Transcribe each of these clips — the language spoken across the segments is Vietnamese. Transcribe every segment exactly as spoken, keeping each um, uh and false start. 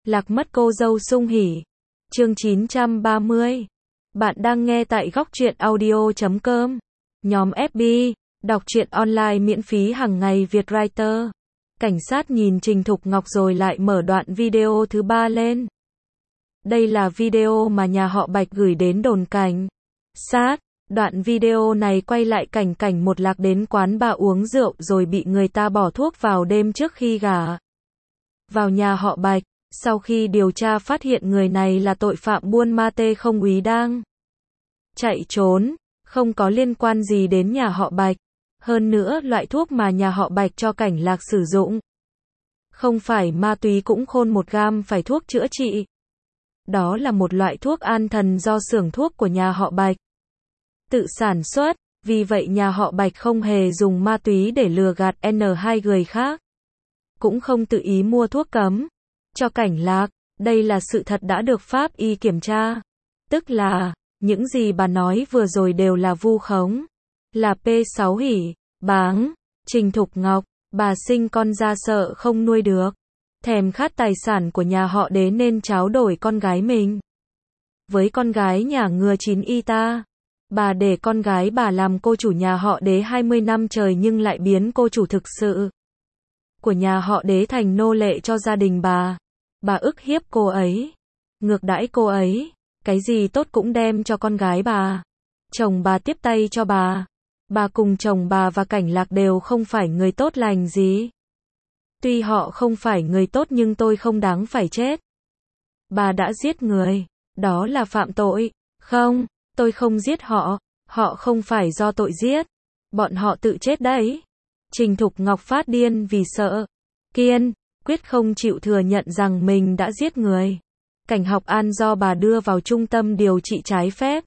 Lạc mất cô dâu Sung Hỉ. Chương chín trăm ba mươi. Bạn đang nghe tại góc truyện audio chấm com. Nhóm ép bê, đọc truyện online miễn phí hàng ngày Việt Writer. Cảnh sát nhìn Trình Thục Ngọc rồi lại mở đoạn video thứ ba lên. Đây là video mà nhà họ Bạch gửi đến đồn cảnh sát. Đoạn video này quay lại cảnh cảnh một Lạc đến quán bar uống rượu rồi bị người ta bỏ thuốc vào đêm trước khi gả vào nhà họ Bạch. Sau khi điều tra phát hiện người này là tội phạm buôn ma tê không úy đang chạy trốn, không có liên quan gì đến nhà họ Bạch. Hơn nữa, loại thuốc mà nhà họ Bạch cho Cảnh Lạc sử dụng không phải ma túy cũng khôn một gam phải thuốc chữa trị. Đó là một loại thuốc an thần do xưởng thuốc của nhà họ Bạch tự sản xuất, vì vậy nhà họ Bạch không hề dùng ma túy để lừa gạt en hai người khác. Cũng không tự ý mua thuốc cấm cho Cảnh Lạc. Đây là sự thật đã được pháp y kiểm tra. Tức là, những gì bà nói vừa rồi đều là vu khống. Là pê sáu hỉ, báng, Trình Thục Ngọc, bà sinh con ra sợ không nuôi được. Thèm khát tài sản của nhà họ Đế nên tráo đổi con gái mình với con gái nhà ngừa chín y ta. Bà để con gái bà làm cô chủ nhà họ Đế hai mươi năm trời nhưng lại biến cô chủ thực sự của nhà họ Đế thành nô lệ cho gia đình bà. Bà ức hiếp cô ấy, ngược đãi cô ấy, cái gì tốt cũng đem cho con gái bà. Chồng bà tiếp tay cho bà. Bà cùng chồng bà và Cảnh Lạc đều không phải người tốt lành gì. Tuy họ không phải người tốt nhưng tôi không đáng phải chết. Bà đã giết người, đó là phạm tội. Không, tôi không giết họ, họ không phải do tội giết. Bọn họ tự chết đấy. Trình Thục Ngọc phát điên vì sợ. Kiên quyết không chịu thừa nhận rằng mình đã giết người. Cảnh Học An do bà đưa vào trung tâm điều trị trái phép.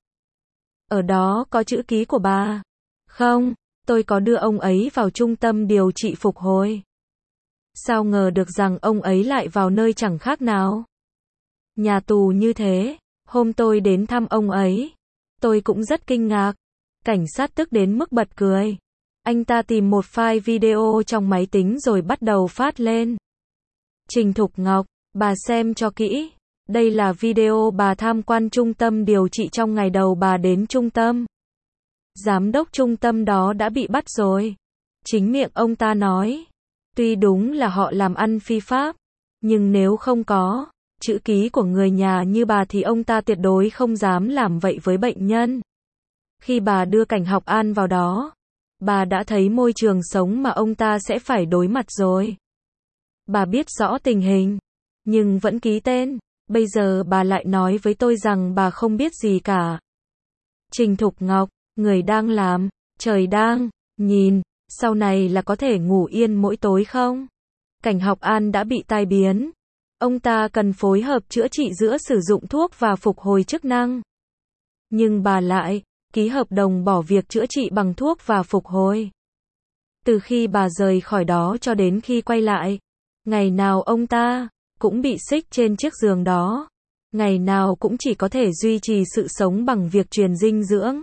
Ở đó có chữ ký của bà. Không, tôi có đưa ông ấy vào trung tâm điều trị phục hồi. Sao ngờ được rằng ông ấy lại vào nơi chẳng khác nào nhà tù như thế. Hôm tôi đến thăm ông ấy, tôi cũng rất kinh ngạc. Cảnh sát tức đến mức bật cười. Anh ta tìm một file video trong máy tính rồi bắt đầu phát lên. Trình Thục Ngọc, bà xem cho kỹ. Đây là video bà tham quan trung tâm điều trị trong ngày đầu bà đến trung tâm. Giám đốc trung tâm đó đã bị bắt rồi. Chính miệng ông ta nói. Tuy đúng là họ làm ăn phi pháp, nhưng nếu không có chữ ký của người nhà như bà thì ông ta tuyệt đối không dám làm vậy với bệnh nhân. Khi bà đưa Cảnh Học An vào đó, bà đã thấy môi trường sống mà ông ta sẽ phải đối mặt rồi. Bà biết rõ tình hình, nhưng vẫn ký tên. Bây giờ bà lại nói với tôi rằng bà không biết gì cả. Trình Thục Ngọc, người đang làm, trời đang nhìn, sau này là có thể ngủ yên mỗi tối không? Cảnh Học An đã bị tai biến. Ông ta cần phối hợp chữa trị giữa sử dụng thuốc và phục hồi chức năng. Nhưng bà lại ký hợp đồng bỏ việc chữa trị bằng thuốc và phục hồi. Từ khi bà rời khỏi đó cho đến khi quay lại, ngày nào ông ta cũng bị xích trên chiếc giường đó. Ngày nào cũng chỉ có thể duy trì sự sống bằng việc truyền dinh dưỡng.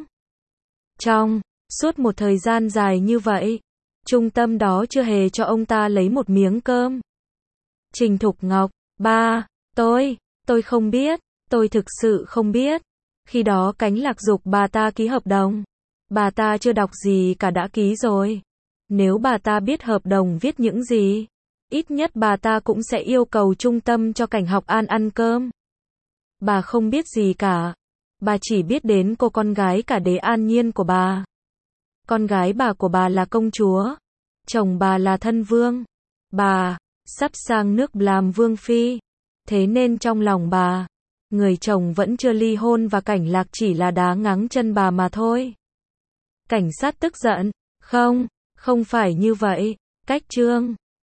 Trong suốt một thời gian dài như vậy, trung tâm đó chưa hề cho ông ta lấy một miếng cơm. Trình Thục Ngọc, ba, tôi, tôi không biết, tôi thực sự không biết. Khi đó Cánh Lạc giục bà ta ký hợp đồng. Bà ta chưa đọc gì cả đã ký rồi. Nếu bà ta biết hợp đồng viết những gì, ít nhất bà ta cũng sẽ yêu cầu trung tâm cho Cảnh Học An ăn cơm. Bà không biết gì cả. Bà chỉ biết đến cô con gái cả Đế An Nhiên của bà. Con gái bà của bà là công chúa. Chồng bà là thân vương. Bà sắp sang nước làm vương phi. Thế nên trong lòng bà, người chồng vẫn chưa ly hôn và Cảnh Lạc chỉ là đá ngáng chân bà mà thôi. Cảnh sát tức giận. Không, không phải như vậy. Cách chương